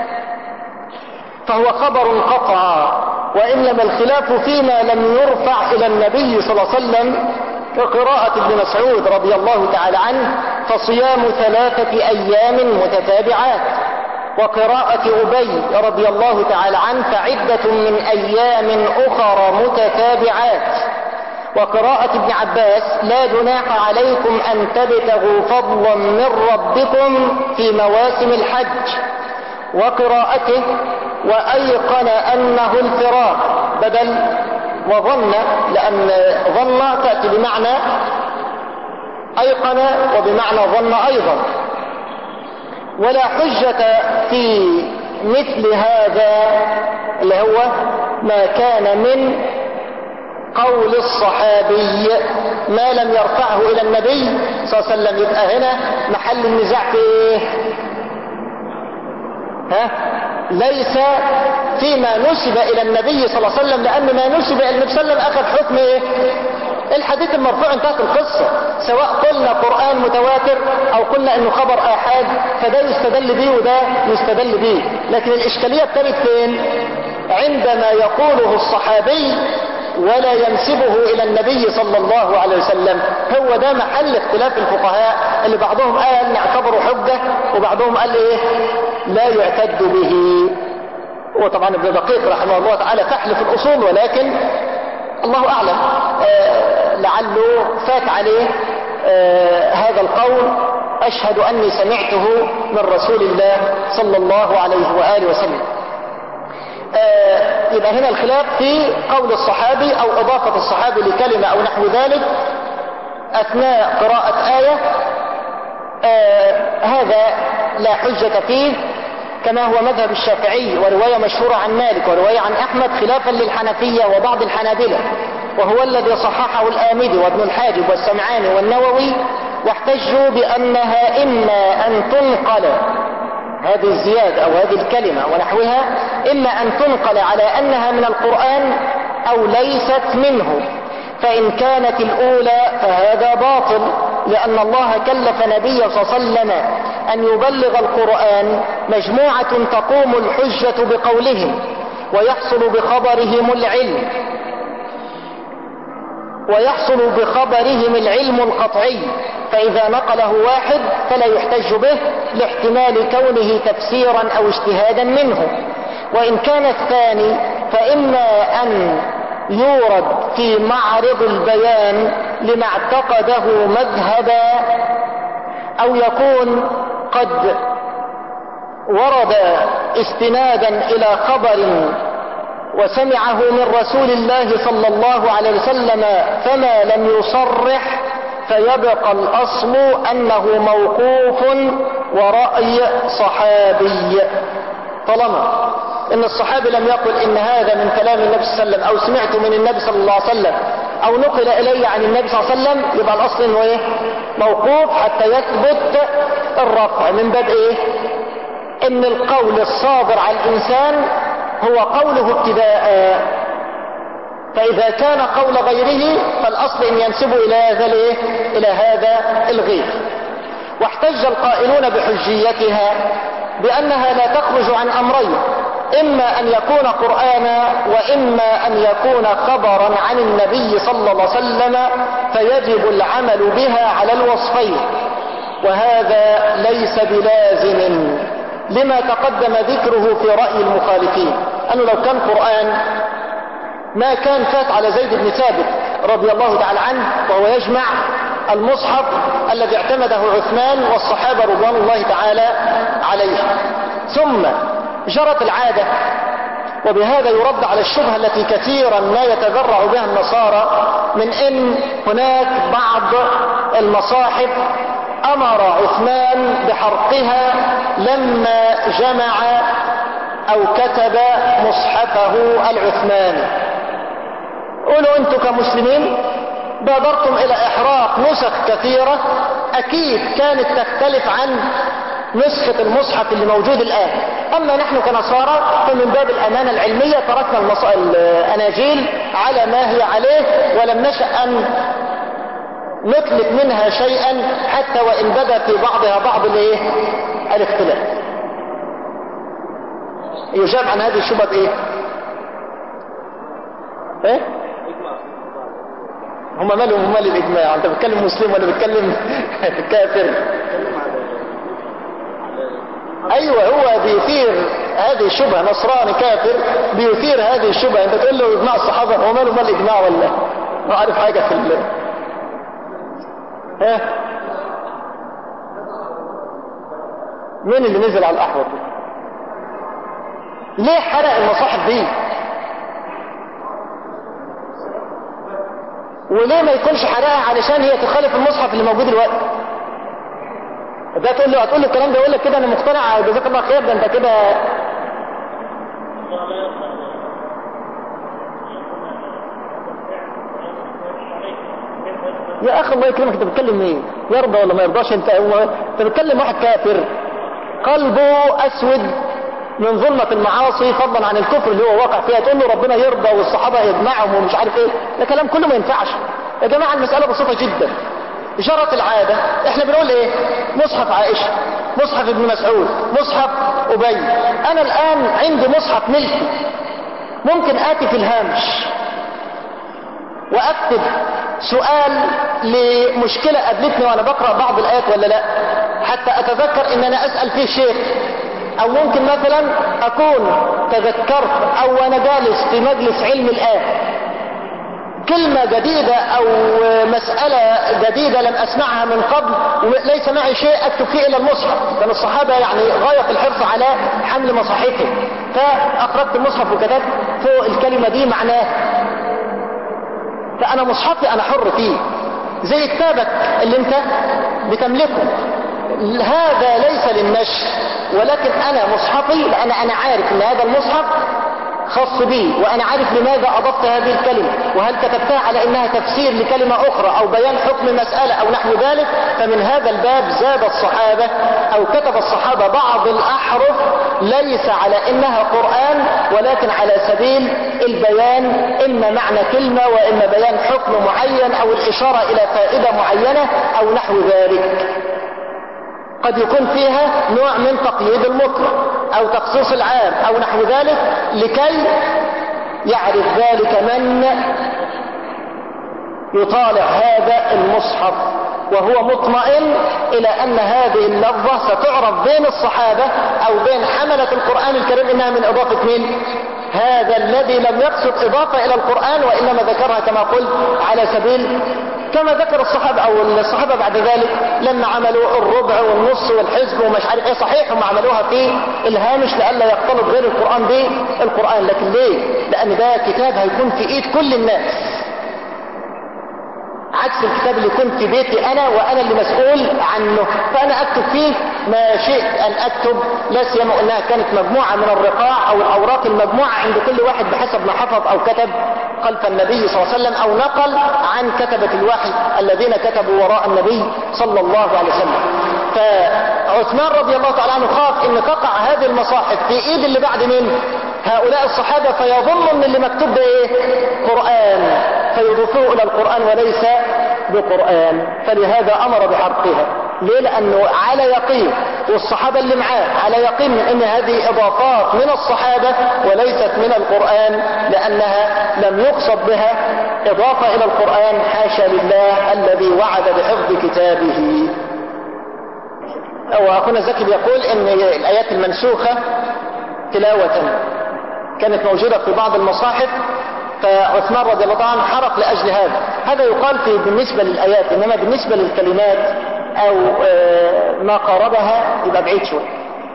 فهو خبر قطع، وإنما الخلاف فيما لم يرفع إلى النبي صلى الله عليه وسلم كقراءة ابن مسعود رضي الله تعالى عنه فصيام ثلاثة أيام متتابعات، وقراءة أبي رضي الله تعالى عنه فعدة من أيام أخرى متتابعات، وقراءة ابن عباس لا جناح عليكم أن تبتغوا فضلا من ربكم في مواسم الحج، وقراءته وأيقن أنه الفراق بدل وظن، لأن ظن تأتي بمعنى أيقن وبمعنى ظن أيضا. ولا حجة في مثل هذا اللي هو ما كان من قول الصحابي ما لم يرفعه إلى النبي صلى الله عليه وسلم. يبقى هنا محل النزاع في إيه؟ ها؟ ليس فيما نسب إلى النبي صلى الله عليه وسلم، لأن ما نسب إلى النبي صلى الله عليه وسلم أخذ حكم إيه؟ الحديث المرفوع، انتهت القصة. سواء قلنا قرآن متواتر أو قلنا إنه خبر آحاد، فده يستدل به وده يستدل به. لكن الإشكالية ابتدت فين؟ عندما يقوله الصحابي ولا ينسبه إلى النبي صلى الله عليه وسلم. هو ده محل اختلاف الفقهاء، اللي بعضهم قال نعتبره حجة وبعضهم قال إيه لا يعتد به. وطبعا ابن دقيق رحمه الله تعالى فحل في الأصول، ولكن الله أعلم آه لعله فات عليه آه هذا القول أشهد أني سمعته من رسول الله صلى الله عليه وآله وسلم. آه يبقى هنا الخلاف في قول الصحابي أو إضافة الصحابي لكلمة أو نحو ذلك أثناء قراءة آية، آه هذا لا حجة فيه، كما هو مذهب الشافعي ورواية مشهورة عن مالك ورواية عن أحمد، خلافا للحنفية وبعض الحنابلة، وهو الذي صححه الآمدي وابن الحاجب والسمعاني والنووي، واحتجوا بأنها إما أن تنقل هذه الزيادة أو هذه الكلمة ونحوها، إما أن تنقل على أنها من القرآن أو ليست منه. فإن كانت الأولى فهذا باطل، لأن الله كلف نبيه صلى الله عليه وسلم أن يبلغ القرآن مجموعة تقوم الحجة بقولهم ويحصل بخبرهم العلم ويحصل بخبرهم العلم القطعي، فإذا نقله واحد فلا يحتج به لاحتمال كونه تفسيرا أو اجتهادا منه. وإن كان الثاني فإما أن يورد في معرض البيان لما اعتقده مذهبا، أو يكون قد ورد استنادا إلى خبر وسمعه من رسول الله صلى الله عليه وسلم فما لم يصرح، فيبقى الأصل أنه موقوف ورأي صحابي، طالما إن الصحابي لم يقل إن هذا من كلام النبي صلى الله عليه وسلم أو سمعته من النبي صلى الله عليه وسلم أو نقل إلي عن النبي صلى الله عليه وسلم، يبقى الأصل إنه إيه؟ موقوف حتى يثبت الرفع. من باب إيه؟ إن القول الصادر عن الإنسان هو قوله ابتداء، فإذا كان قول غيره فالأصل أن ينسب إلى هذا الإيه؟ إلى هذا الغير. واحتج القائلون بحجيتها بأنها لا تخرج عن أمرين، إما أن يكون قرآنا وإما أن يكون خبرا عن النبي صلى الله عليه وسلم، فيجب العمل بها على الوصفين، وهذا ليس بلازم لما تقدم ذكره في رأي المخالفين، أنه لو كان قرآن ما كان فات على زيد بن ثابت رضي الله تعالى عنه وهو يجمع المصحف الذي اعتمده عثمان والصحابة رضوان الله تعالى عليهم. ثم جرت العادة، وبهذا يرد على الشبهة التي كثيرا ما يتذرع بها النصارى من ان هناك بعض المصاحف امر عثمان بحرقها لما جمع او كتب مصحفه العثماني. قولوا انتم كمسلمين بادرتم الى احراق نسخ كثيرة اكيد كانت تختلف عن نسخة المصحف اللي موجود الآن. أما نحن كنصارى فمن باب الأمانة العلمية تركنا المص... الأناجيل على ما هي عليه، ولم نشأ أن نطلق منها شيئا حتى وإن بدا في بعضها بعض الايه الاختلاف. يجاب عن هذه الشبهة ايه؟ ايه؟ هما مالهم ومال الإجماع؟ أنت بتكلم مسلم ولا بتكلم كافر؟ ايوه هو بيثير هذه الشبهة، نصراني كافر بيثير هذه الشبهة. انت تقول له اجماع الصحابة، هو ماله مال الاجماع ولا ما عارف حاجة في ال ها؟ مين اللي نزل على الاحوط؟ ليه حرق المصاحف دي؟ وليه ما يكونش حرقها علشان هي تخالف المصحف اللي موجود دلوقتي؟ ده تقول له هتقول له الكلام ده يقول لك كده انا مقتنع جزاك الله خير، ده انت كده يا اخي الله يكرمك. انت بتتكلم مين؟ يرضى ولا ما يرضاش؟ انت انت بتتكلم واحد كافر قلبه اسود من ظلمة المعاصي فضلا عن الكفر اللي هو واقع فيها، تقول له ربنا يرضى والصحابة يجمعهم ومش عارف ايه. ده كلام كله ما ينفعش يا جماعة. المسألة بسيطة جدا، جرت العادة. احنا بنقول ايه؟ مصحف عائشة، مصحف ابن مسعود، مصحف أبي. انا الان عندي مصحف ملكي، ممكن اتي في الهامش واكتب سؤال لمشكلة قابلتني وانا بقرأ بعض الايات ولا لا، حتى اتذكر ان انا اسأل فيه شيخ. او ممكن مثلا اكون تذكرت او انا جالس في مجلس علم الآن كلمة جديدة او مسألة جديدة لم اسمعها من قبل وليس معي شيء اكتب فيه الى المصحف. كان الصحابة يعني غاية في الحرص على حمل مصاحفهم، فاخرجت المصحف وكتبت فوق الكلمة دي معناه. فانا مصحفي انا حر فيه زي كتابك اللي انت بتملكه، هذا ليس للنشر، ولكن انا مصحفي لان انا عارف ان هذا المصحف خاص بي، وانا عارف لماذا اضفت هذه الكلمة، وهل كتبتها على انها تفسير لكلمة اخرى او بيان حكم مسألة او نحو ذلك. فمن هذا الباب زاد الصحابة او كتب الصحابة بعض الاحرف ليس على انها قرآن ولكن على سبيل البيان، اما معنى كلمة واما بيان حكم معين او الاشارة الى فائدة معينة او نحو ذلك. قد يكون فيها نوع من تقييد المطلق او تخصيص العام او نحو ذلك، لكي يعرف ذلك من يطالع هذا المصحف وهو مطمئن الى ان هذه اللفظة ستعرف بين الصحابة او بين حملة القرآن الكريم انها من اضافة مين؟ هذا الذي لم يقصد اضافة الى القرآن وانما ذكرها كما قلت على سبيل كما ذكر الصحابة او الصحابة بعد ذلك لما عملوا الربع والنص والحزب ومش عارف ايه. صحيح هم عملوها في الهامش لئلا يختلط غير القرآن بالقرآن، لكن ليه؟ لان ده كتاب هيكون في ايد كل الناس، عكس الكتاب اللي كنت في بيتي انا وانا اللي مسؤول عنه، فانا اكتب فيه ما شئت ان اكتب، لا سيما انها كانت مجموعة من الرقاع او الاوراق المجموعة عند كل واحد بحسب ما حفظ او كتب خلف النبي صلى الله عليه وسلم او نقل عن كتبة الوحي الذين كتبوا وراء النبي صلى الله عليه وسلم. فعثمان رضي الله تعالى عنه خاف ان تقع هذه المصاحف في ايد اللي بعد مين؟ هؤلاء الصحابة فيظن ان اللي مكتوب ده ايه؟ قرآن، فيضيفوه الى القرآن وليس بقرآن، فلهذا امر بحرقها. ليه؟ لانه على يقين، والصحابة اللي معاه على يقين من ان هذه اضافات من الصحابة وليست من القرآن، لانها لم يقصد بها اضافة الى القرآن، حاشا لله الذي وعد بحفظ كتابه. واخونا زكي بيقول ان الايات المنسوخة تلاوة كانت موجودة في بعض المصاحف، فعثمان رضي الله عنه حرق لأجل هذا. هذا يقال في بالنسبة للآيات، إنما بالنسبة للكلمات أو ما قاربها يبقى بعيد شوي.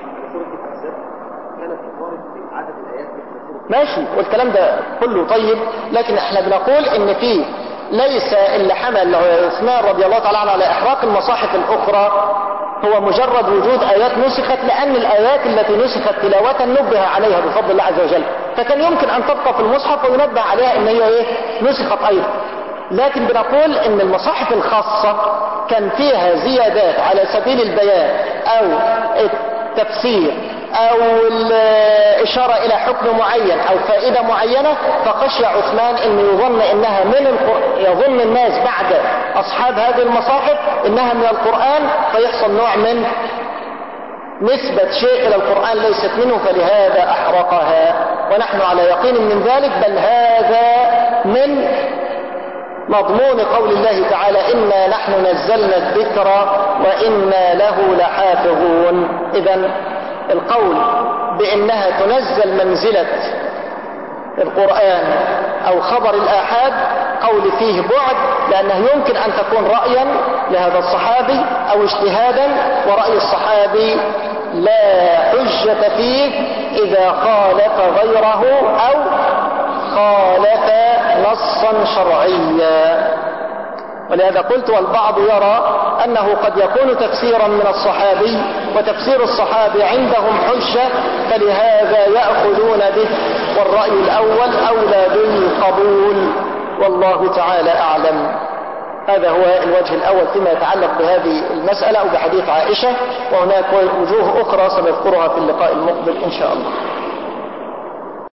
ماشي، والكلام ده كله طيب، لكن احنا بنقول ان في ليس اللي حمل عثمان رضي الله تعالى عنه على إحراق المصاحف الأخرى هو مجرد وجود آيات نسخت، لأن الآيات التي نسخت تلاوة نبه عليها بفضل الله عز وجل، فكان يمكن أن تبقى في المصحف وينبه عليها إن هي إيه؟ نسخت أيضا. لكن بنقول إن المصاحف الخاصة كان فيها زيادات على سبيل البيان أو التفسير أو الإشارة إلى حكم معين أو فائدة معينة، فخشي عثمان أن يظن إنها من القرآن، يظن الناس بعد أصحاب هذه المصاحف إنها من القرآن، فيحصل نوع من نسبة شيء إلى القرآن ليست منه، فلهذا أحرقها. ونحن على يقين من ذلك، بل هذا من مضمون قول الله تعالى إنا نحن نزلنا الذكر وإنا له لحافظون. إذن القول بأنها تنزل منزلة القرآن أو خبر الآحاد قول فيه بعد، لأنه يمكن أن تكون رأيا لهذا الصحابي أو اجتهادا، ورأي الصحابي لا حجة فيه إذا خالف غيره أو خالف نصا شرعيا. ولهذا قلت والبعض يرى أنه قد يكون تفسيرا من الصحابي، وتفسير الصحابي عندهم حجة، فلهذا يأخذون به، والرأي الأول أولى بالقبول، والله تعالى أعلم. هذا هو الوجه الأول فيما يتعلق بهذه المسألة أو بحديث عائشة، وهناك وجوه أخرى سنذكرها في اللقاء المقبل إن شاء الله.